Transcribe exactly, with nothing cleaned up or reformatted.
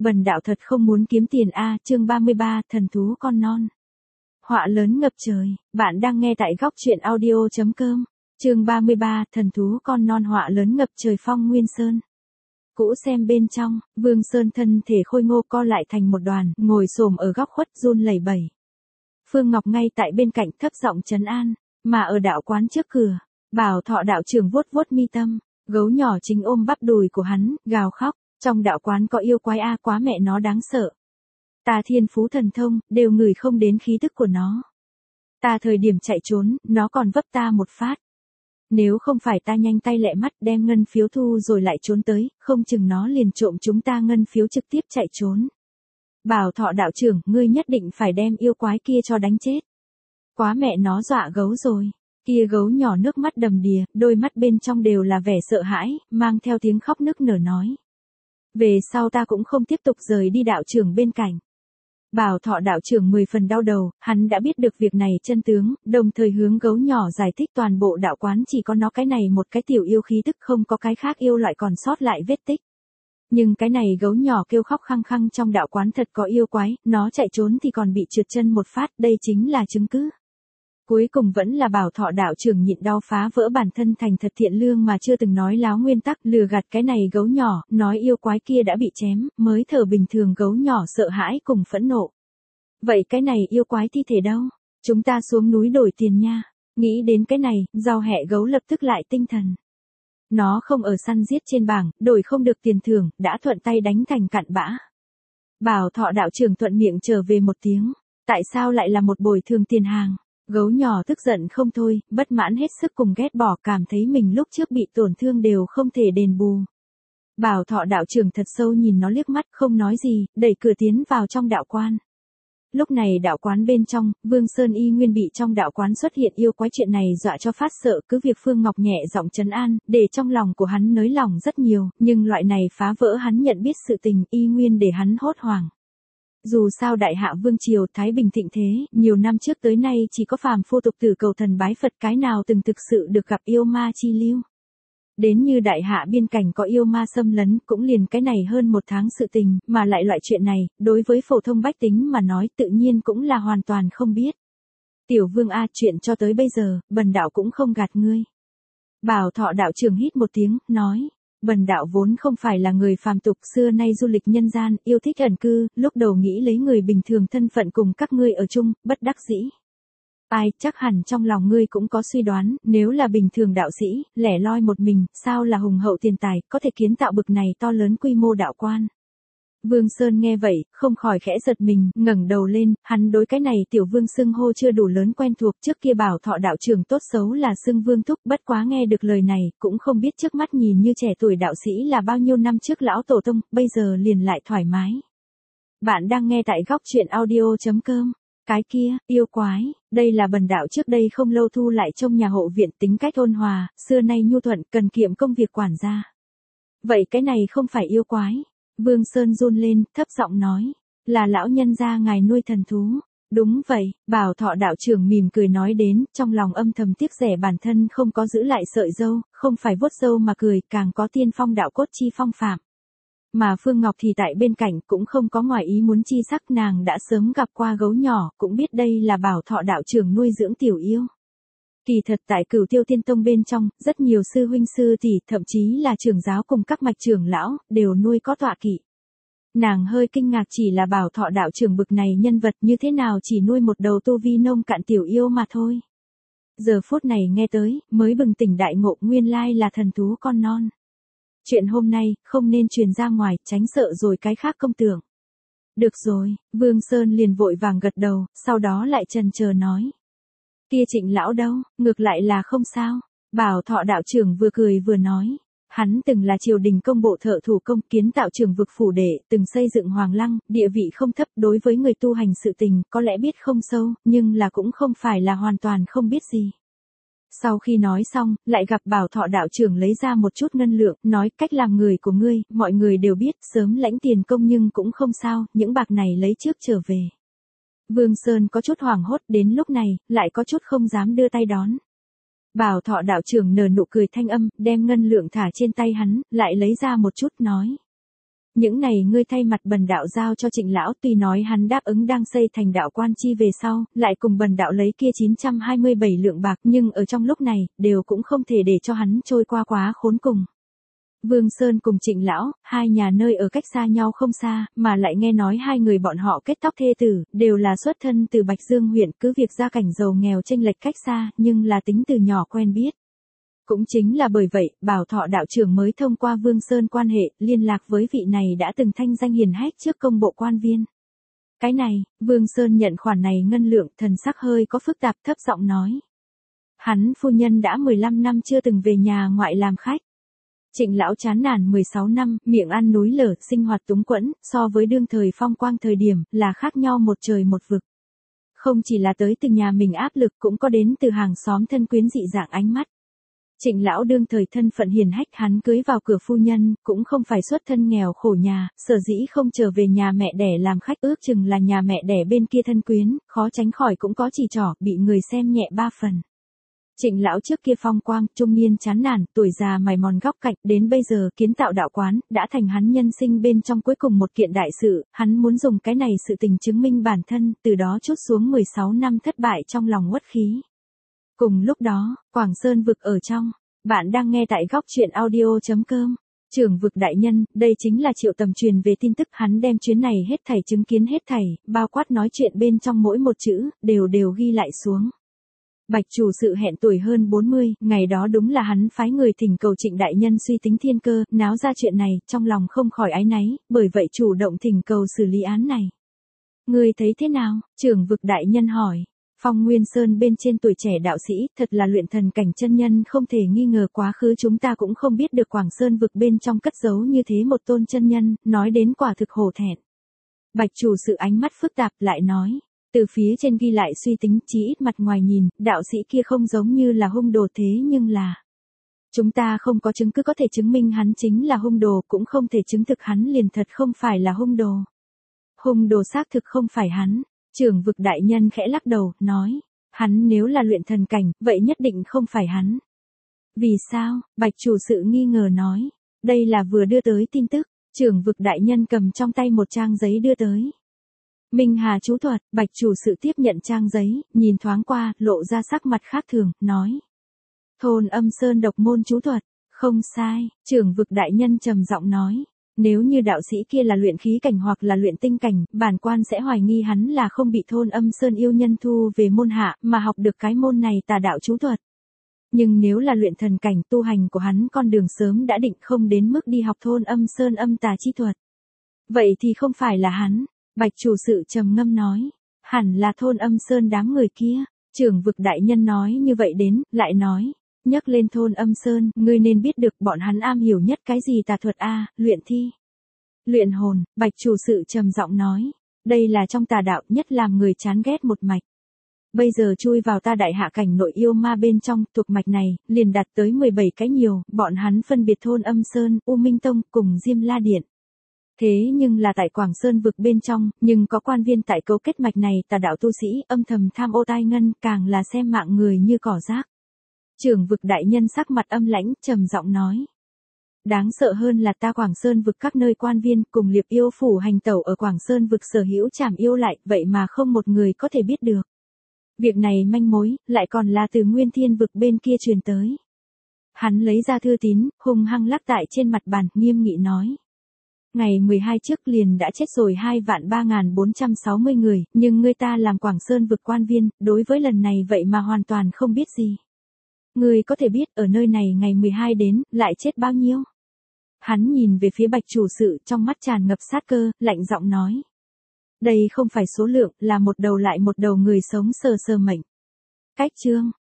bần đạo thật không muốn kiếm tiền a. Chương ba mươi ba, thần thú con non. Họa lớn ngập trời, bạn đang nghe tại góc truyện audio chấm com. Chương ba mươi ba, thần thú con non. Họa lớn ngập trời. Phong Nguyên Sơn. Cũ xem bên trong, Vương Sơn thân thể khôi ngô co lại thành một đoàn, ngồi xổm ở góc khuất run lẩy bẩy. Phương Ngọc ngay tại bên cạnh thấp giọng trấn an, mà ở đạo quán trước cửa, Bảo Thọ đạo trưởng vuốt vuốt mi tâm, gấu nhỏ chính ôm bắp đùi của hắn, gào khóc, trong đạo quán có yêu quái a, quá mẹ nó đáng sợ. Ta thiên phú thần thông, đều ngửi không đến khí tức của nó. Ta thời điểm chạy trốn, nó còn vấp ta một phát. Nếu không phải ta nhanh tay lẹ mắt đem ngân phiếu thu rồi lại trốn tới, không chừng nó liền trộm chúng ta ngân phiếu trực tiếp chạy trốn. Bảo Thọ đạo trưởng, ngươi nhất định phải đem yêu quái kia cho đánh chết. Quá mẹ nó dọa gấu rồi. Kia gấu nhỏ nước mắt đầm đìa, đôi mắt bên trong đều là vẻ sợ hãi, mang theo tiếng khóc nức nở nói. Về sau ta cũng không tiếp tục rời đi đạo trưởng bên cạnh. Bảo Thọ đạo trưởng mười phần đau đầu, hắn đã biết được việc này chân tướng, đồng thời hướng gấu nhỏ giải thích toàn bộ đạo quán chỉ có nó cái này một cái tiểu yêu khí tức, không có cái khác yêu loại còn sót lại vết tích. Nhưng cái này gấu nhỏ kêu khóc khăng khăng trong đạo quán thật có yêu quái, nó chạy trốn thì còn bị trượt chân một phát, đây chính là chứng cứ. Cuối cùng vẫn là Bảo Thọ đạo trưởng nhịn đau phá vỡ bản thân thành thật thiện lương mà chưa từng nói láo nguyên tắc, lừa gạt cái này gấu nhỏ, nói yêu quái kia đã bị chém, mới thở bình thường. Gấu nhỏ sợ hãi cùng phẫn nộ. Vậy cái này yêu quái thi thể đâu? Chúng ta xuống núi đổi tiền nha. Nghĩ đến cái này, Rau Hẹ gấu lập tức lại tinh thần. Nó không ở săn giết trên bảng, đổi không được tiền thưởng, đã thuận tay đánh thành cặn bã. Bảo Thọ đạo trưởng thuận miệng trở về một tiếng. Tại sao lại là một bồi thường tiền hàng? Gấu nhỏ tức giận không thôi, bất mãn hết sức cùng ghét bỏ, cảm thấy mình lúc trước bị tổn thương đều không thể đền bù. Bảo Thọ đạo trưởng thật sâu nhìn nó liếc mắt, không nói gì, đẩy cửa tiến vào trong đạo quan. Lúc này đạo quán bên trong, Vương Sơn y nguyên bị trong đạo quán xuất hiện yêu quái chuyện này dọa cho phát sợ, cứ việc Phương Ngọc nhẹ giọng trấn an, để trong lòng của hắn nới lỏng rất nhiều, nhưng loại này phá vỡ hắn nhận biết sự tình, y nguyên để hắn hốt hoảng. Dù sao đại hạ vương triều thái bình thịnh thế, nhiều năm trước tới nay chỉ có phàm phu tục tử cầu thần bái Phật, cái nào từng thực sự được gặp yêu ma chi lưu. Đến như đại hạ biên cảnh có yêu ma xâm lấn, cũng liền cái này hơn một tháng sự tình, mà lại loại chuyện này, đối với phổ thông bách tính mà nói tự nhiên cũng là hoàn toàn không biết. Tiểu vương a, chuyện cho tới bây giờ, bần đạo cũng không gạt ngươi. Bảo Thọ đạo trưởng hít một tiếng, nói. Bần đạo vốn không phải là người phàm tục, xưa nay du lịch nhân gian, yêu thích ẩn cư, lúc đầu nghĩ lấy người bình thường thân phận cùng các ngươi ở chung, bất đắc dĩ. Ai, chắc hẳn trong lòng ngươi cũng có suy đoán, nếu là bình thường đạo sĩ, lẻ loi một mình, sao là hùng hậu tiền tài, có thể kiến tạo bực này to lớn quy mô đạo quan. Vương Sơn nghe vậy, không khỏi khẽ giật mình, ngẩng đầu lên, hắn đối cái này tiểu vương xưng hô chưa đủ lớn quen thuộc, trước kia Bảo Thọ đạo trưởng tốt xấu là xưng vương thúc, bất quá nghe được lời này, cũng không biết trước mắt nhìn như trẻ tuổi đạo sĩ là bao nhiêu năm trước lão tổ tông, bây giờ liền lại thoải mái. Bạn đang nghe tại góc truyện audio chấm com. Cái kia, yêu quái, đây là bần đạo trước đây không lâu thu lại trong nhà hộ viện, tính cách ôn hòa, xưa nay nhu thuận, cần kiệm công việc quản gia. Vậy cái này không phải yêu quái. Vương Sơn run lên, thấp giọng nói, là lão nhân gia ngài nuôi thần thú. Đúng vậy, Bảo Thọ đạo trưởng mỉm cười nói đến, trong lòng âm thầm tiếc rẻ bản thân không có giữ lại sợi dâu, không phải vuốt râu mà cười, càng có tiên phong đạo cốt chi phong phạm. Mà Phương Ngọc thì tại bên cạnh cũng không có ngoài ý muốn chi sắc, nàng đã sớm gặp qua gấu nhỏ, cũng biết đây là Bảo Thọ đạo trưởng nuôi dưỡng tiểu yêu. Kỳ thật tại Cửu Tiêu Tiên Tông bên trong, rất nhiều sư huynh sư tỷ, thậm chí là trưởng giáo cùng các mạch trưởng lão, đều nuôi có tọa kỵ. Nàng hơi kinh ngạc chỉ là Bảo Thọ đạo trưởng bực này nhân vật như thế nào chỉ nuôi một đầu tu vi nông cạn tiểu yêu mà thôi. Giờ phút này nghe tới, mới bừng tỉnh đại ngộ, nguyên lai là thần thú con non. Chuyện hôm nay, không nên truyền ra ngoài, tránh sợ rồi cái khác công tưởng. Được rồi, Vương Sơn liền vội vàng gật đầu, sau đó lại chần chờ nói. Kia Trịnh lão đâu, ngược lại là không sao. Bảo Thọ đạo trưởng vừa cười vừa nói. Hắn từng là triều đình công bộ thợ thủ công, kiến tạo trường vực phủ đệ, từng xây dựng hoàng lăng, địa vị không thấp, đối với người tu hành sự tình, có lẽ biết không sâu, nhưng là cũng không phải là hoàn toàn không biết gì. Sau khi nói xong, lại gặp Bảo Thọ đạo trưởng lấy ra một chút ngân lượng, nói cách làm người của ngươi, mọi người đều biết, sớm lãnh tiền công nhưng cũng không sao, những bạc này lấy trước trở về. Vương Sơn có chút hoảng hốt, đến lúc này, lại có chút không dám đưa tay đón. Bảo Thọ đạo trưởng nở nụ cười thanh âm, đem ngân lượng thả trên tay hắn, lại lấy ra một chút, nói. Những này ngươi thay mặt Bần đạo giao cho Trịnh lão, tuy nói hắn đáp ứng đang xây thành đạo quan chi về sau, lại cùng Bần đạo lấy kia chín trăm hai mươi bảy lượng bạc, nhưng ở trong lúc này, đều cũng không thể để cho hắn trôi qua quá khốn cùng. Vương Sơn cùng Trịnh lão, hai nhà nơi ở cách xa nhau không xa, mà lại nghe nói hai người bọn họ kết tóc thê tử, đều là xuất thân từ Bạch Dương huyện, cứ việc gia cảnh giàu nghèo chênh lệch cách xa, nhưng là tính từ nhỏ quen biết. Cũng chính là bởi vậy, Bảo Thọ đạo trưởng mới thông qua Vương Sơn quan hệ, liên lạc với vị này đã từng thanh danh hiển hách trước công bộ quan viên. Cái này, Vương Sơn nhận khoản này ngân lượng, thần sắc hơi có phức tạp, thấp giọng nói. Hắn phu nhân đã mười lăm năm chưa từng về nhà ngoại làm khách. Trịnh lão chán nản mười sáu năm, miệng ăn núi lở, sinh hoạt túng quẫn, so với đương thời phong quang thời điểm, là khác nhau một trời một vực. Không chỉ là tới từ nhà mình áp lực, cũng có đến từ hàng xóm thân quyến dị dạng ánh mắt. Trịnh lão đương thời thân phận hiền hách, hắn cưới vào cửa phu nhân, cũng không phải xuất thân nghèo khổ nhà, sở dĩ không trở về nhà mẹ đẻ làm khách, ước chừng là nhà mẹ đẻ bên kia thân quyến, khó tránh khỏi cũng có chỉ trỏ, bị người xem nhẹ ba phần. Trịnh lão trước kia phong quang, trung niên chán nản, tuổi già mày mòn góc cạnh, đến bây giờ kiến tạo đạo quán, đã thành hắn nhân sinh bên trong cuối cùng một kiện đại sự, hắn muốn dùng cái này sự tình chứng minh bản thân, từ đó trút xuống mười sáu năm thất bại trong lòng uất khí. Cùng lúc đó, Quảng Sơn vực ở trong, bạn đang nghe tại góc truyện audio chấm com. Trưởng vực đại nhân, đây chính là Triệu Tầm truyền về tin tức, hắn đem chuyến này hết thảy chứng kiến hết thảy, bao quát nói chuyện bên trong mỗi một chữ, đều đều ghi lại xuống. Bạch chủ sự hẹn tuổi hơn bốn mươi, ngày đó đúng là hắn phái người thỉnh cầu Trịnh đại nhân suy tính thiên cơ, náo ra chuyện này, trong lòng không khỏi áy náy, bởi vậy chủ động thỉnh cầu xử lý án này. Ngươi thấy thế nào? Trưởng vực đại nhân hỏi. Phong Nguyên Sơn bên trên tuổi trẻ đạo sĩ, thật là luyện thần cảnh chân nhân, không thể nghi ngờ, quá khứ chúng ta cũng không biết được Quảng Sơn vực bên trong cất giấu như thế một tôn chân nhân, nói đến quả thực hổ thẹn. Bạch chủ sự ánh mắt phức tạp lại nói. Từ phía trên ghi lại suy tính, chí ít mặt ngoài nhìn, đạo sĩ kia không giống như là hung đồ, thế nhưng là chúng ta không có chứng cứ có thể chứng minh hắn chính là hung đồ, cũng không thể chứng thực hắn liền thật không phải là hung đồ. Hung đồ xác thực không phải hắn. Trưởng vực đại nhân khẽ lắc đầu, nói, hắn nếu là luyện thần cảnh, vậy nhất định không phải hắn. Vì sao? Bạch chủ sự nghi ngờ nói, đây là vừa đưa tới tin tức. Trưởng vực đại nhân cầm trong tay một trang giấy đưa tới. Minh Hà chú thuật. Bạch chủ sự tiếp nhận trang giấy, nhìn thoáng qua, lộ ra sắc mặt khác thường, nói. Thôn Âm Sơn độc môn chú thuật. Không sai. Trưởng vực đại nhân trầm giọng nói. Nếu như đạo sĩ kia là luyện khí cảnh hoặc là luyện tinh cảnh, bản quan sẽ hoài nghi hắn là không bị Thôn Âm Sơn yêu nhân thu về môn hạ, mà học được cái môn này tà đạo chú thuật. Nhưng nếu là luyện thần cảnh, tu hành của hắn con đường sớm đã định, không đến mức đi học Thôn Âm Sơn âm tà chi thuật. Vậy thì không phải là hắn. Bạch chủ sự trầm ngâm nói, hẳn là Thôn Âm Sơn đám người kia. Trưởng vực đại nhân nói như vậy đến, lại nói, nhắc lên Thôn Âm Sơn, ngươi nên biết được bọn hắn am hiểu nhất cái gì tà thuật a, luyện thi, luyện hồn. Bạch chủ sự trầm giọng nói, đây là trong tà đạo nhất làm người chán ghét một mạch. Bây giờ chui vào ta đại hạ cảnh nội yêu ma bên trong, thuộc mạch này, liền đạt tới mười bảy cái nhiều, bọn hắn phân biệt Thôn Âm Sơn, U Minh Tông, cùng Diêm La Điện. Thế nhưng là tại Quảng Sơn vực bên trong, nhưng có quan viên tại cấu kết mạch này, tà đạo tu sĩ, âm thầm tham ô tai ngân, càng là xem mạng người như cỏ rác. Trưởng vực đại nhân sắc mặt âm lãnh, trầm giọng nói. Đáng sợ hơn là ta Quảng Sơn vực các nơi quan viên, cùng Liệp Yêu phủ hành tẩu ở Quảng Sơn vực sở hữu trảm yêu lại, vậy mà không một người có thể biết được. Việc này manh mối, lại còn là từ Nguyên Thiên vực bên kia truyền tới. Hắn lấy ra thư tín, hung hăng lắc tại trên mặt bàn, nghiêm nghị nói. Ngày mười hai trước liền đã chết rồi hai vạn ba nghìn bốn trăm sáu mươi người, nhưng ngươi ta làm Quảng Sơn vực quan viên, đối với lần này vậy mà hoàn toàn không biết gì. Ngươi có thể biết ở nơi này ngày mười hai đến, lại chết bao nhiêu? Hắn nhìn về phía bạch chủ sự, trong mắt tràn ngập sát cơ, lạnh giọng nói. Đây không phải số lượng, là một đầu lại một đầu người sống sờ sờ mệnh. Cách chương.